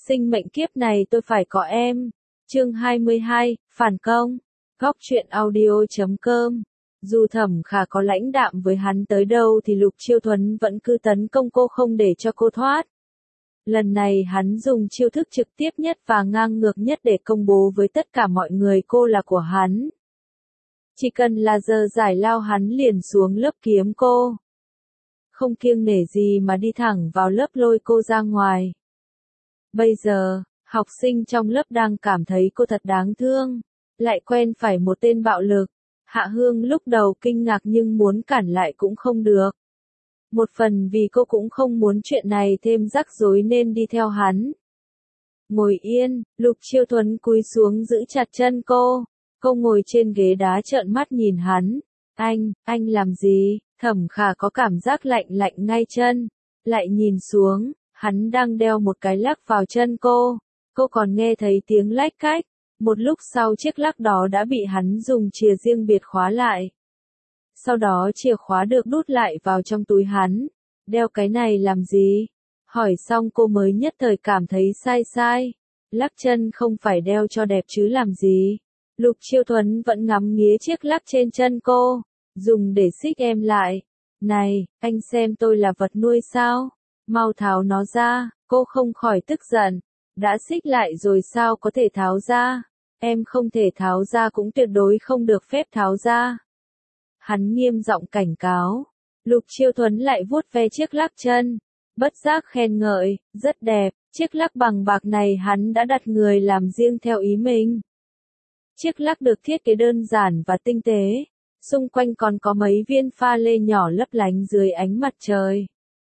Sinh mệnh kiếp này tôi phải có em. Chương 22, Phản công. Góc truyện audio.com. Dù Thẩm Khả có lãnh đạm với hắn tới đâu thì Lục Chiêu Thuấn vẫn cứ tấn công cô không để cho cô thoát. Lần này hắn dùng chiêu thức trực tiếp nhất và ngang ngược nhất để công bố với tất cả mọi người cô là của hắn. Chỉ cần là giờ giải lao hắn liền xuống lớp kiếm cô. Không kiêng nể gì mà đi thẳng vào lớp lôi cô ra ngoài. Bây giờ, học sinh trong lớp đang cảm thấy cô thật đáng thương, lại quen phải một tên bạo lực. Hạ Hương lúc đầu kinh ngạc nhưng muốn cản lại cũng không được. Một phần vì cô cũng không muốn chuyện này thêm rắc rối nên đi theo hắn. Ngồi yên, Lục Chiêu Thuấn cúi xuống giữ chặt chân cô. Cô ngồi trên ghế đá trợn mắt nhìn hắn. Anh làm gì? Thẩm Khả có cảm giác lạnh lạnh ngay chân. Lại nhìn xuống, hắn đang đeo một cái lắc vào chân cô. Cô còn nghe thấy tiếng lách cách. Một lúc sau chiếc lắc đó đã bị hắn dùng chìa riêng biệt khóa lại. Sau đó chìa khóa được đút lại vào trong túi hắn. Đeo cái này làm gì? Hỏi xong cô mới nhất thời cảm thấy sai. Lắc chân không phải đeo cho đẹp chứ làm gì? Lục Chiêu Thuấn vẫn ngắm nghía chiếc lắc trên chân cô. Dùng để xích em lại. Này, anh xem tôi là vật nuôi sao? Mau tháo nó ra. Cô không khỏi tức giận. Đã xích lại rồi sao có thể tháo ra? Em không thể tháo ra cũng tuyệt đối không được phép tháo ra. Hắn nghiêm giọng cảnh cáo. Lục Chiêu Thuấn lại vuốt ve chiếc lắc chân. Bất giác khen ngợi, rất đẹp. Chiếc lắc bằng bạc này hắn đã đặt người làm riêng theo ý mình. Chiếc lắc được thiết kế đơn giản và tinh tế. Xung quanh còn có mấy viên pha lê nhỏ lấp lánh dưới ánh mặt trời.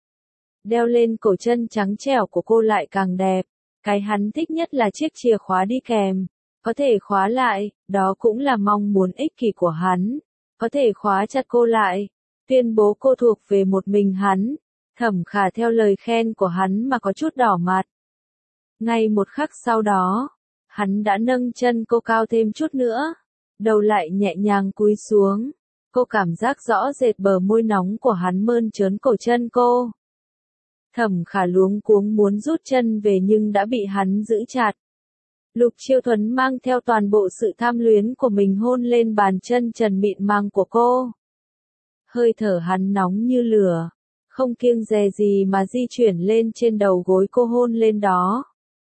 Đeo lên cổ chân trắng trẻo của cô lại càng đẹp. Cái hắn thích nhất là chiếc chìa khóa đi kèm. Có thể khóa lại, đó cũng là mong muốn ích kỷ của hắn. Có thể khóa chặt cô lại, tuyên bố cô thuộc về một mình hắn. Thẩm Khả theo lời khen của hắn mà có chút đỏ mặt. Ngay một khắc sau đó, hắn đã nâng chân cô cao thêm chút nữa. Đầu lại nhẹ nhàng cúi xuống. Cô cảm giác rõ rệt bờ môi nóng của hắn mơn trớn cổ chân cô. Thẩm Khả luống cuống muốn rút chân về nhưng đã bị hắn giữ chặt. Lục Chiêu Thuấn mang theo toàn bộ sự tham luyến của mình hôn lên bàn chân trần mịn màng của cô. Hơi thở hắn nóng như lửa, không kiêng dè gì mà di chuyển lên trên đầu gối cô hôn lên đó.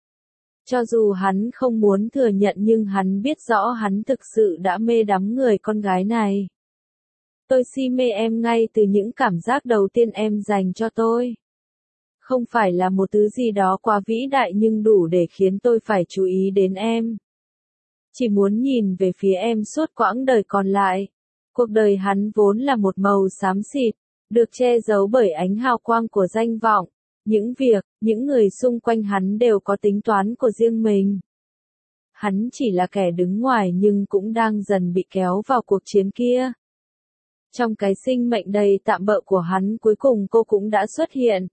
Cho dù hắn không muốn thừa nhận nhưng hắn biết rõ hắn thực sự đã mê đắm người con gái này. Tôi si mê em ngay từ những cảm giác đầu tiên em dành cho tôi. Không phải là một thứ gì đó quá vĩ đại nhưng đủ để khiến tôi phải chú ý đến em. Chỉ muốn nhìn về phía em suốt quãng đời còn lại. Cuộc đời hắn vốn là một màu xám xịt, được che giấu bởi ánh hào quang của danh vọng. Những việc, những người xung quanh hắn đều có tính toán của riêng mình. Hắn chỉ là kẻ đứng ngoài nhưng cũng đang dần bị kéo vào cuộc chiến kia. Trong cái sinh mệnh đầy tạm bợ của hắn cuối cùng cô cũng đã xuất hiện.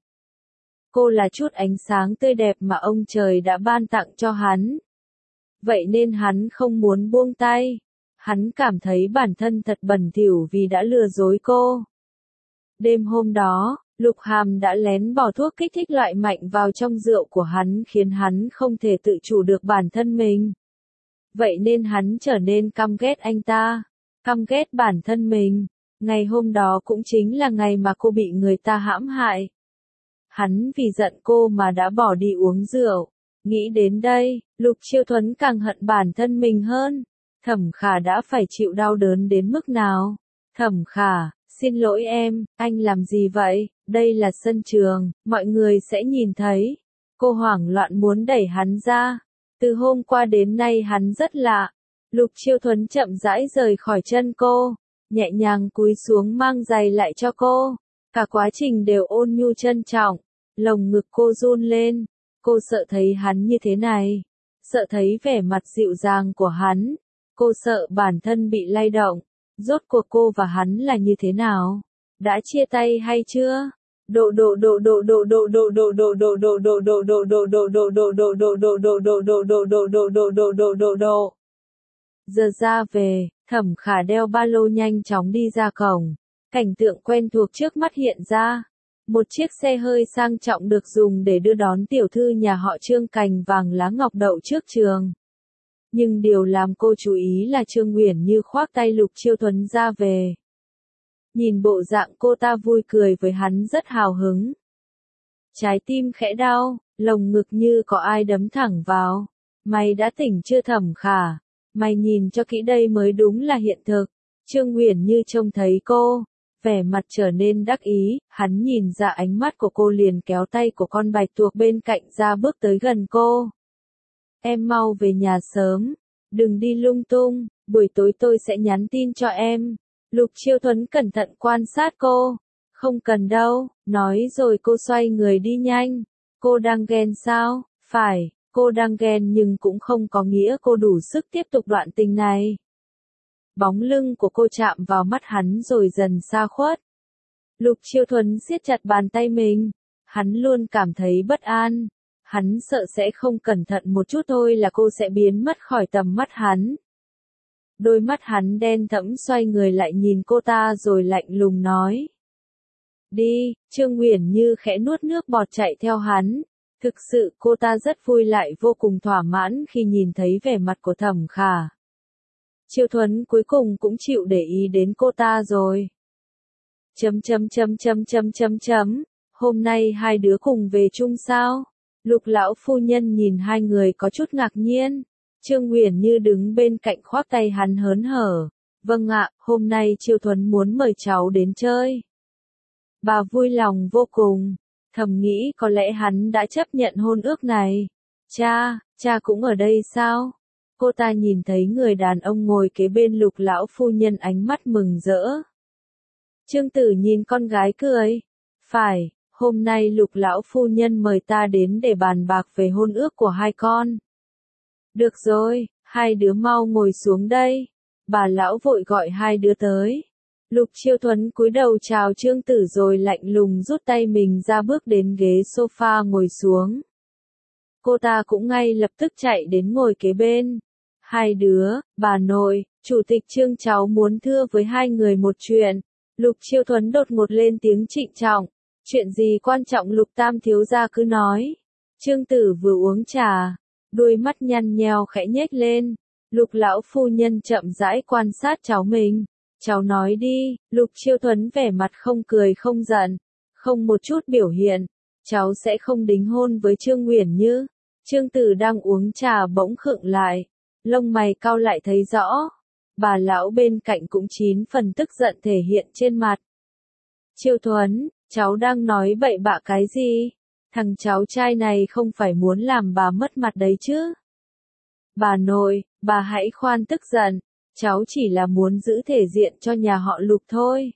Cô là chút ánh sáng tươi đẹp mà ông trời đã ban tặng cho hắn. Vậy nên hắn không muốn buông tay. Hắn cảm thấy bản thân thật bẩn thỉu vì đã lừa dối cô. Đêm hôm đó, Lục Hàm đã lén bỏ thuốc kích thích loại mạnh vào trong rượu của hắn khiến hắn không thể tự chủ được bản thân mình. Vậy nên hắn trở nên căm ghét anh ta, căm ghét bản thân mình. Ngày hôm đó cũng chính là ngày mà cô bị người ta hãm hại. Hắn vì giận cô mà đã bỏ đi uống rượu. Nghĩ đến đây, Lục Chiêu Thuấn càng hận bản thân mình hơn. Thẩm Khả đã phải chịu đau đớn đến mức nào? Thẩm Khả, xin lỗi em, anh làm gì vậy? Đây là sân trường, mọi người sẽ nhìn thấy. Cô hoảng loạn muốn đẩy hắn ra. Từ hôm qua đến nay hắn rất lạ. Lục Chiêu Thuấn chậm rãi rời khỏi chân cô, nhẹ nhàng cúi xuống mang giày lại cho cô. Cả quá trình đều ôn nhu trân trọng. Lồng ngực cô run lên. Cô sợ thấy hắn như thế này. Sợ thấy vẻ mặt dịu dàng của hắn. Cô sợ bản thân bị lay động. Rốt cuộc cô và hắn là như thế nào? Đã chia tay hay chưa? Giờ ra về, Thẩm Khả đeo ba lô nhanh chóng đi ra cổng. Cảnh tượng quen thuộc trước mắt hiện ra. Một chiếc xe hơi sang trọng được dùng để đưa đón tiểu thư nhà họ Trương cành vàng lá ngọc đậu trước trường. Nhưng điều làm cô chú ý là Trương Uyển Như khoác tay Lục Chiêu Thuấn ra về. Nhìn bộ dạng cô ta vui cười với hắn rất hào hứng. Trái tim khẽ đau, lồng ngực như có ai đấm thẳng vào. Mày đã tỉnh chưa Thẩm Khả? Mày nhìn cho kỹ đây mới đúng là hiện thực. Trương Uyển Như trông thấy cô, vẻ mặt trở nên đắc ý, hắn nhìn ra ánh mắt của cô liền kéo tay của con bạch tuộc bên cạnh ra bước tới gần cô. Em mau về nhà sớm, đừng đi lung tung, buổi tối tôi sẽ nhắn tin cho em. Lục Chiêu Thuấn cẩn thận quan sát cô. Không cần đâu, nói rồi cô xoay người đi nhanh. Cô đang ghen sao? Phải, cô đang ghen nhưng cũng không có nghĩa cô đủ sức tiếp tục đoạn tình này. Bóng lưng của cô chạm vào mắt hắn rồi dần xa khuất. Lục Chiêu Thuấn siết chặt bàn tay mình. Hắn luôn cảm thấy bất an. Hắn sợ sẽ không cẩn thận một chút thôi là cô sẽ biến mất khỏi tầm mắt hắn. Đôi mắt hắn đen thẫm xoay người lại nhìn cô ta rồi lạnh lùng nói. Đi, Trương Uyển Như khẽ nuốt nước bọt chạy theo hắn. Thực sự cô ta rất vui lại vô cùng thỏa mãn khi nhìn thấy vẻ mặt của Thẩm Khả. Chiêu Thuấn cuối cùng cũng chịu để ý đến cô ta rồi. Hôm nay hai đứa cùng về chung sao? Lục lão phu nhân nhìn hai người có chút ngạc nhiên. Trương Uyển Như đứng bên cạnh khoác tay hắn hớn hở. Vâng ạ, hôm nay Chiêu Thuấn muốn mời cháu đến chơi. Bà vui lòng vô cùng, thầm nghĩ có lẽ hắn đã chấp nhận hôn ước này. Cha cũng ở đây sao? Cô ta nhìn thấy người đàn ông ngồi kế bên Lục lão phu nhân ánh mắt mừng rỡ. Trương Tử nhìn con gái cười. Phải, hôm nay Lục lão phu nhân mời ta đến để bàn bạc về hôn ước của hai con. Được rồi, hai đứa mau ngồi xuống đây. Bà lão vội gọi hai đứa tới. Lục Chiêu Thuấn cúi đầu chào Trương Tử rồi lạnh lùng rút tay mình ra bước đến ghế sofa ngồi xuống. Cô ta cũng ngay lập tức chạy đến ngồi kế bên. Hai đứa, bà nội, chủ tịch Trương cháu muốn thưa với hai người một chuyện. Lục Chiêu Thuấn đột ngột lên tiếng trịnh trọng. Chuyện gì quan trọng Lục Tam thiếu gia cứ nói. Trương Tử vừa uống trà, đôi mắt nhăn nheo khẽ nhếch lên. Lục lão phu nhân chậm rãi quan sát cháu mình. Cháu nói đi, Lục Chiêu Thuấn vẻ mặt không cười không giận, không một chút biểu hiện. Cháu sẽ không đính hôn với Trương Uyển Như. Trương Tử đang uống trà bỗng khựng lại, lông mày cau lại thấy rõ. Bà lão bên cạnh cũng 9 phần tức giận thể hiện trên mặt. Chiêu Thuấn, cháu đang nói bậy bạ cái gì? Thằng cháu trai này không phải muốn làm bà mất mặt đấy chứ? Bà nội, bà hãy khoan tức giận. Cháu chỉ là muốn giữ thể diện cho nhà họ Lục thôi.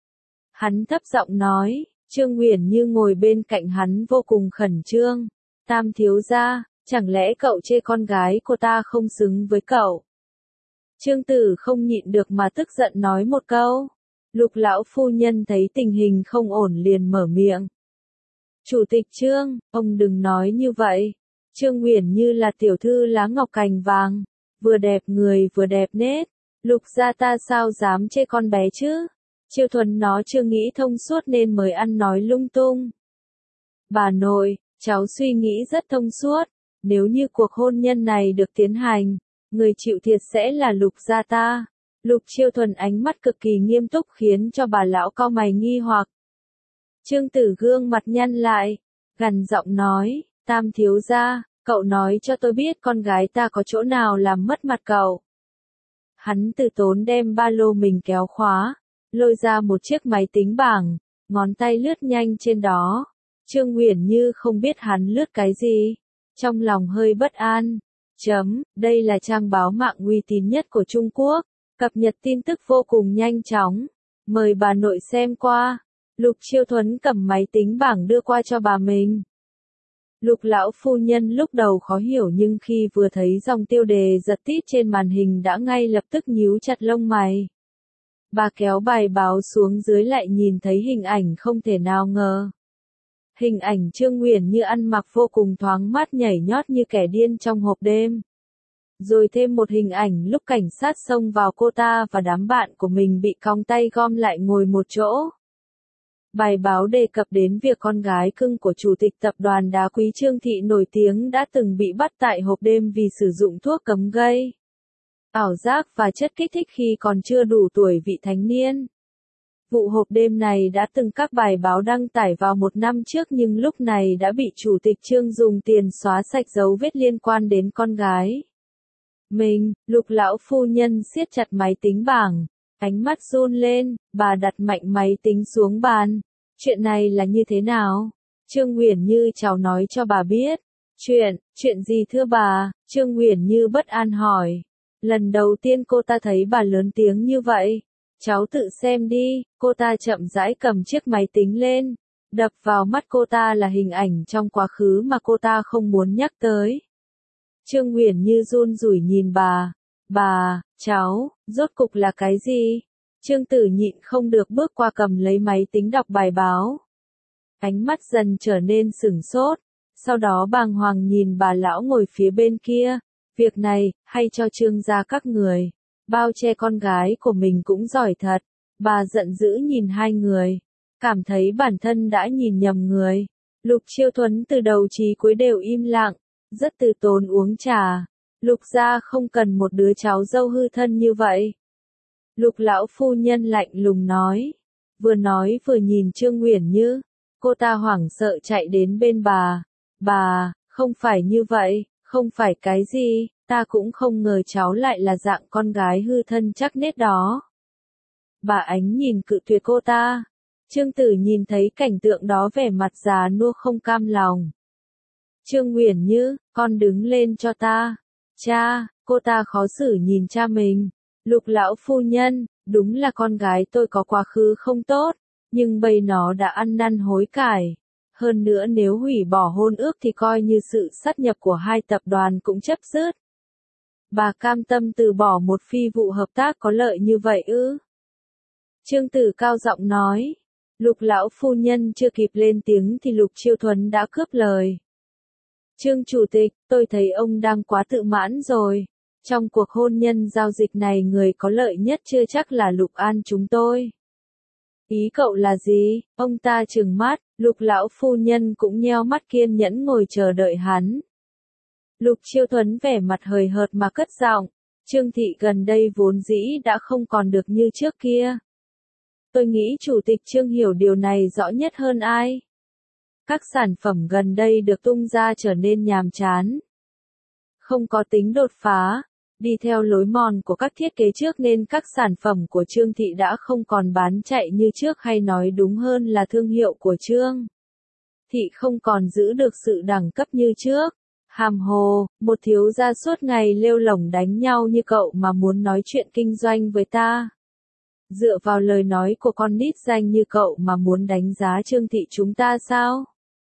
Hắn thấp giọng nói, Trương Uyển Như ngồi bên cạnh hắn vô cùng khẩn trương. Tam thiếu gia, chẳng lẽ cậu chê con gái cô ta không xứng với cậu? Trương Tử không nhịn được mà tức giận nói một câu. Lục lão phu nhân thấy tình hình không ổn liền mở miệng. Chủ tịch Trương, ông đừng nói như vậy. Trương Uyển Như là tiểu thư lá ngọc cành vàng. Vừa đẹp người vừa đẹp nết. Lục gia ta sao dám chê con bé chứ? Chiêu Thuấn nó chưa nghĩ thông suốt nên mới ăn nói lung tung. Bà nội, cháu suy nghĩ rất thông suốt. Nếu như cuộc hôn nhân này được tiến hành, người chịu thiệt sẽ là Lục gia ta. Lục Chiêu Thuấn ánh mắt cực kỳ nghiêm túc khiến cho bà lão cau mày nghi hoặc. Trương Tử gương mặt nhăn lại, gằn giọng nói, Tam thiếu gia, cậu nói cho tôi biết con gái ta có chỗ nào làm mất mặt cậu. Hắn từ tốn đem ba lô mình kéo khóa, lôi ra một chiếc máy tính bảng, ngón tay lướt nhanh trên đó. Trương Uyển Như không biết hắn lướt cái gì, trong lòng hơi bất an. Đây là trang báo mạng uy tín nhất của Trung Quốc, cập nhật tin tức vô cùng nhanh chóng. Mời bà nội xem qua. Lục Chiêu Thuấn cầm máy tính bảng đưa qua cho bà mình. Lục lão phu nhân lúc đầu khó hiểu nhưng khi vừa thấy dòng tiêu đề giật tít trên màn hình đã ngay lập tức nhíu chặt lông mày. Bà kéo bài báo xuống dưới lại nhìn thấy hình ảnh không thể nào ngờ. Hình ảnh Trương Uyển Như ăn mặc vô cùng thoáng mát nhảy nhót như kẻ điên trong hộp đêm. Rồi thêm một hình ảnh lúc cảnh sát xông vào cô ta và đám bạn của mình bị còng tay gom lại ngồi một chỗ. Bài báo đề cập đến việc con gái cưng của chủ tịch tập đoàn đá quý Trương Thị nổi tiếng đã từng bị bắt tại hộp đêm vì sử dụng thuốc cấm gây ảo giác và chất kích thích khi còn chưa đủ tuổi vị thành niên. Vụ hộp đêm này đã từng các bài báo đăng tải vào một năm trước nhưng lúc này đã bị chủ tịch Trương dùng tiền xóa sạch dấu vết liên quan đến con gái mình. Lục lão phu nhân siết chặt máy tính bảng, ánh mắt run lên, bà đặt mạnh máy tính xuống bàn. Chuyện này là như thế nào? Trương Uyển Như cháu nói cho bà biết. Chuyện gì thưa bà? Trương Uyển Như bất an hỏi. Lần đầu tiên cô ta thấy bà lớn tiếng như vậy. Cháu tự xem đi. Cô ta chậm rãi cầm chiếc máy tính lên. Đập vào mắt cô ta là hình ảnh trong quá khứ mà cô ta không muốn nhắc tới. Trương Uyển Như run rủi nhìn bà. Bà, cháu, rốt cục là cái gì? Trương Tử nhịn không được bước qua cầm lấy máy tính đọc bài báo. Ánh mắt dần trở nên sửng sốt. Sau đó bàng hoàng nhìn bà lão ngồi phía bên kia. Việc này, hay cho Trương gia các người. Bao che con gái của mình cũng giỏi thật. Bà giận dữ nhìn hai người. Cảm thấy bản thân đã nhìn nhầm người. Lục Chiêu Thuấn từ đầu chí cuối đều im lặng. Rất từ tốn uống trà. Lục gia không cần một đứa cháu dâu hư thân như vậy. Lục lão phu nhân lạnh lùng nói. Vừa nói vừa nhìn Trương Uyển Như. Cô ta hoảng sợ chạy đến bên bà. Bà, không phải như vậy, không phải cái gì, ta cũng không ngờ cháu lại là dạng con gái hư thân chắc nết đó. Bà ánh nhìn cự tuyệt cô ta. Trương Tử nhìn thấy cảnh tượng đó vẻ mặt già nua không cam lòng. Trương Uyển Như, con đứng lên cho ta. Cha, cô ta khó xử nhìn cha mình. Lục lão phu nhân, đúng là con gái tôi có quá khứ không tốt, nhưng bây nó đã ăn năn hối cải. Hơn nữa nếu hủy bỏ hôn ước thì coi như sự sát nhập của hai tập đoàn cũng chấp dứt. Bà cam tâm từ bỏ một phi vụ hợp tác có lợi như vậy ư? Trương Tử cao giọng nói. Lục lão phu nhân chưa kịp lên tiếng thì Lục Chiêu Thuấn đã cướp lời. Trương Chủ tịch, tôi thấy ông đang quá tự mãn rồi. Trong cuộc hôn nhân giao dịch này người có lợi nhất chưa chắc là Lục An chúng tôi. Ý cậu là gì? Ông ta trừng mắt, Lục lão phu nhân cũng nheo mắt kiên nhẫn ngồi chờ đợi hắn. Lục Chiêu Thuấn vẻ mặt hời hợt mà cất giọng. Trương Thị gần đây vốn dĩ đã không còn được như trước kia. Tôi nghĩ Chủ tịch Trương hiểu điều này rõ nhất hơn ai. Các sản phẩm gần đây được tung ra trở nên nhàm chán. Không có tính đột phá. Đi theo lối mòn của các thiết kế trước nên các sản phẩm của Trương Thị đã không còn bán chạy như trước, hay nói đúng hơn là thương hiệu của Trương Thị không còn giữ được sự đẳng cấp như trước. Hàm hồ, một thiếu gia suốt ngày lêu lổng đánh nhau như cậu mà muốn nói chuyện kinh doanh với ta. Dựa vào lời nói của con nít danh như cậu mà muốn đánh giá Trương Thị chúng ta sao?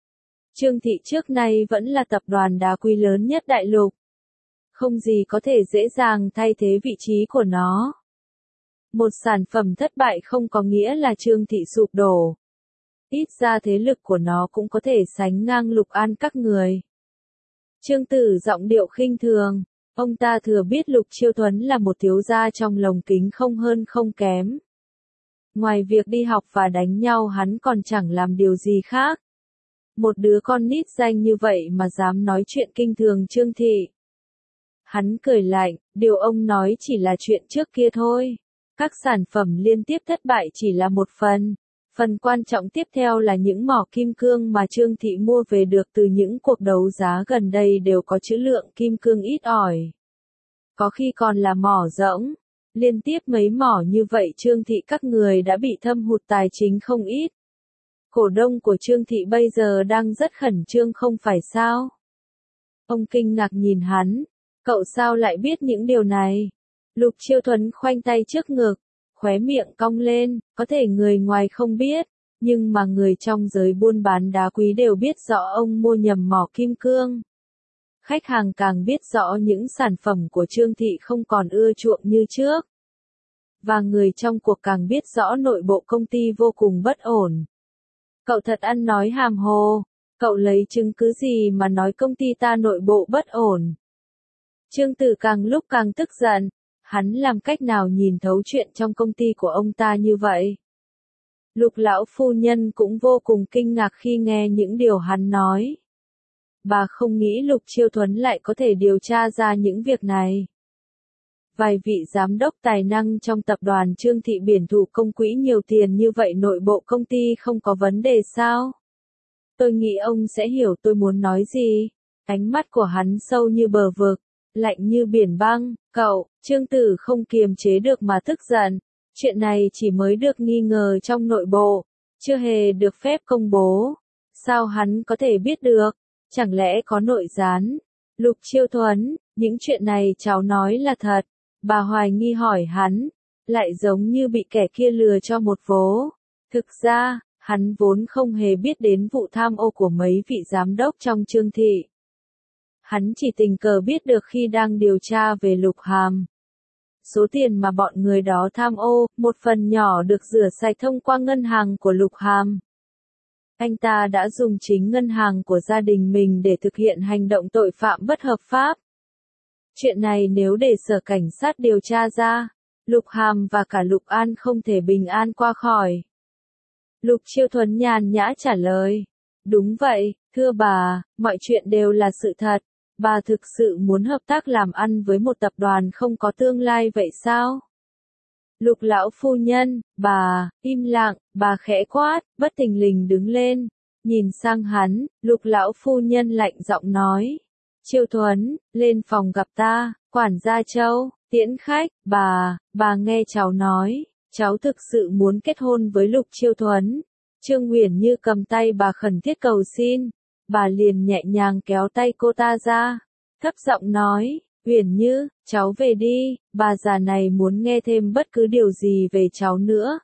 Trương Thị trước nay vẫn là tập đoàn đá quý lớn nhất đại lục. Không gì có thể dễ dàng thay thế vị trí của nó. Một sản phẩm thất bại không có nghĩa là Trương Thị sụp đổ. Ít ra thế lực của nó cũng có thể sánh ngang Lục An các người. Trương Tử giọng điệu khinh thường. Ông ta thừa biết Lục Chiêu Thuấn là một thiếu gia trong lồng kính không hơn không kém. Ngoài việc đi học và đánh nhau hắn còn chẳng làm điều gì khác. Một đứa con nít danh như vậy mà dám nói chuyện kinh thường Trương Thị. Hắn cười lạnh, điều ông nói chỉ là chuyện trước kia thôi. Các sản phẩm liên tiếp thất bại chỉ là một phần. Phần quan trọng tiếp theo là những mỏ kim cương mà Trương Thị mua về được từ những cuộc đấu giá gần đây đều có trữ lượng kim cương ít ỏi. Có khi còn là mỏ rỗng. Liên tiếp mấy mỏ như vậy Trương Thị các người đã bị thâm hụt tài chính không ít. Cổ đông của Trương Thị bây giờ đang rất khẩn trương không phải sao? Ông kinh ngạc nhìn hắn. Cậu sao lại biết những điều này? Lục Chiêu Thuấn khoanh tay trước ngực, khóe miệng cong lên, có thể người ngoài không biết, nhưng mà người trong giới buôn bán đá quý đều biết rõ ông mua nhầm mỏ kim cương. Khách hàng càng biết rõ những sản phẩm của Trương Thị không còn ưa chuộng như trước. Và người trong cuộc càng biết rõ nội bộ công ty vô cùng bất ổn. Cậu thật ăn nói hàm hồ, cậu lấy chứng cứ gì mà nói công ty ta nội bộ bất ổn? Trương Tử càng lúc càng tức giận, hắn làm cách nào nhìn thấu chuyện trong công ty của ông ta như vậy? Lục lão phu nhân cũng vô cùng kinh ngạc khi nghe những điều hắn nói. Bà không nghĩ Lục Chiêu Thuấn lại có thể điều tra ra những việc này. Vài vị giám đốc tài năng trong tập đoàn Trương Thị biển thủ công quỹ nhiều tiền như vậy nội bộ công ty không có vấn đề sao? Tôi nghĩ ông sẽ hiểu tôi muốn nói gì. Ánh mắt của hắn sâu như bờ vực, lạnh như biển băng. Cậu, Trương Tử không kiềm chế được mà tức giận. Chuyện này chỉ mới được nghi ngờ trong nội bộ, chưa hề được phép công bố. Sao hắn có thể biết được? Chẳng lẽ có nội gián? Lục Chiêu Thuấn, những chuyện này cháu nói là thật. Bà hoài nghi hỏi hắn, lại giống như bị kẻ kia lừa cho một vố. Thực ra, hắn vốn không hề biết đến vụ tham ô của mấy vị giám đốc trong Trương Thị. Hắn chỉ tình cờ biết được khi đang điều tra về Lục Hàm. Số tiền mà bọn người đó tham ô, một phần nhỏ được rửa sạch thông qua ngân hàng của Lục Hàm. Anh ta đã dùng chính ngân hàng của gia đình mình để thực hiện hành động tội phạm bất hợp pháp. Chuyện này nếu để sở cảnh sát điều tra ra, Lục Hàm và cả Lục An không thể bình an qua khỏi. Lục Chiêu Thuấn nhàn nhã trả lời. Đúng vậy, thưa bà, mọi chuyện đều là sự thật. Bà thực sự muốn hợp tác làm ăn với một tập đoàn không có tương lai vậy sao? Lục lão phu nhân, bà, im lặng, bà khẽ quát, bất thình lình đứng lên. Nhìn sang hắn, Lục lão phu nhân lạnh giọng nói. Chiêu Thuấn, lên phòng gặp ta, quản gia Châu, tiễn khách, bà nghe cháu nói, cháu thực sự muốn kết hôn với Lục Chiêu Thuấn. Trương Uyển Như cầm tay bà khẩn thiết cầu xin, bà liền nhẹ nhàng kéo tay cô ta ra, thấp giọng nói, Uyển Như, cháu về đi, bà già này muốn nghe thêm bất cứ điều gì về cháu nữa.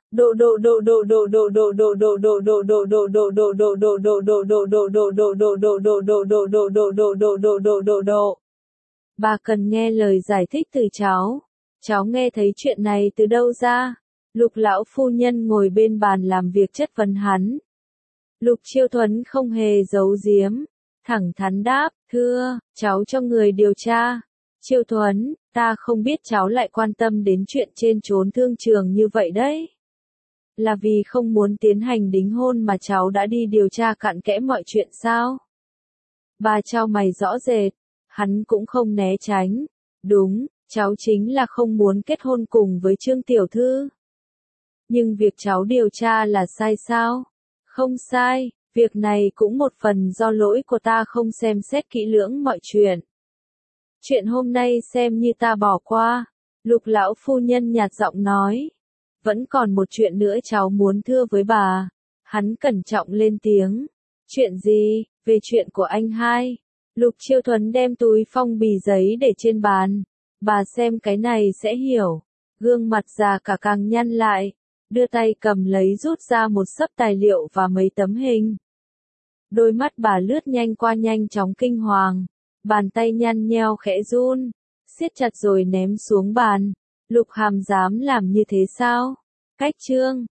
Bà cần nghe lời giải thích từ cháu. Cháu nghe thấy chuyện này từ đâu ra? Lục lão phu nhân ngồi bên bàn làm việc chất vấn hắn. Lục Chiêu Thuấn không hề giấu giếm, thẳng thắn đáp, thưa, cháu cho người điều tra. Chiêu Thuấn, ta không biết cháu lại quan tâm đến chuyện trên trốn thương trường như vậy đấy. Là vì không muốn tiến hành đính hôn mà cháu đã đi điều tra cặn kẽ mọi chuyện sao? Bà chau mày rõ rệt, hắn cũng không né tránh. Đúng, cháu chính là không muốn kết hôn cùng với Trương tiểu thư. Nhưng việc cháu điều tra là sai sao? Không sai, việc này cũng một phần do lỗi của ta không xem xét kỹ lưỡng mọi chuyện. Chuyện hôm nay xem như ta bỏ qua. Lục lão phu nhân nhạt giọng nói. Vẫn còn một chuyện nữa cháu muốn thưa với bà. Hắn cẩn trọng lên tiếng. Chuyện gì? Về chuyện của anh hai. Lục Chiêu Thuấn đem túi phong bì giấy để trên bàn. Bà xem cái này sẽ hiểu. Gương mặt già cả càng nhăn lại. Đưa tay cầm lấy rút ra một xấp tài liệu và mấy tấm hình. Đôi mắt bà lướt nhanh qua nhanh chóng kinh hoàng. Bàn tay nhăn nheo khẽ run. Siết chặt rồi ném xuống bàn. Lục Hàm dám làm như thế sao? Cách chương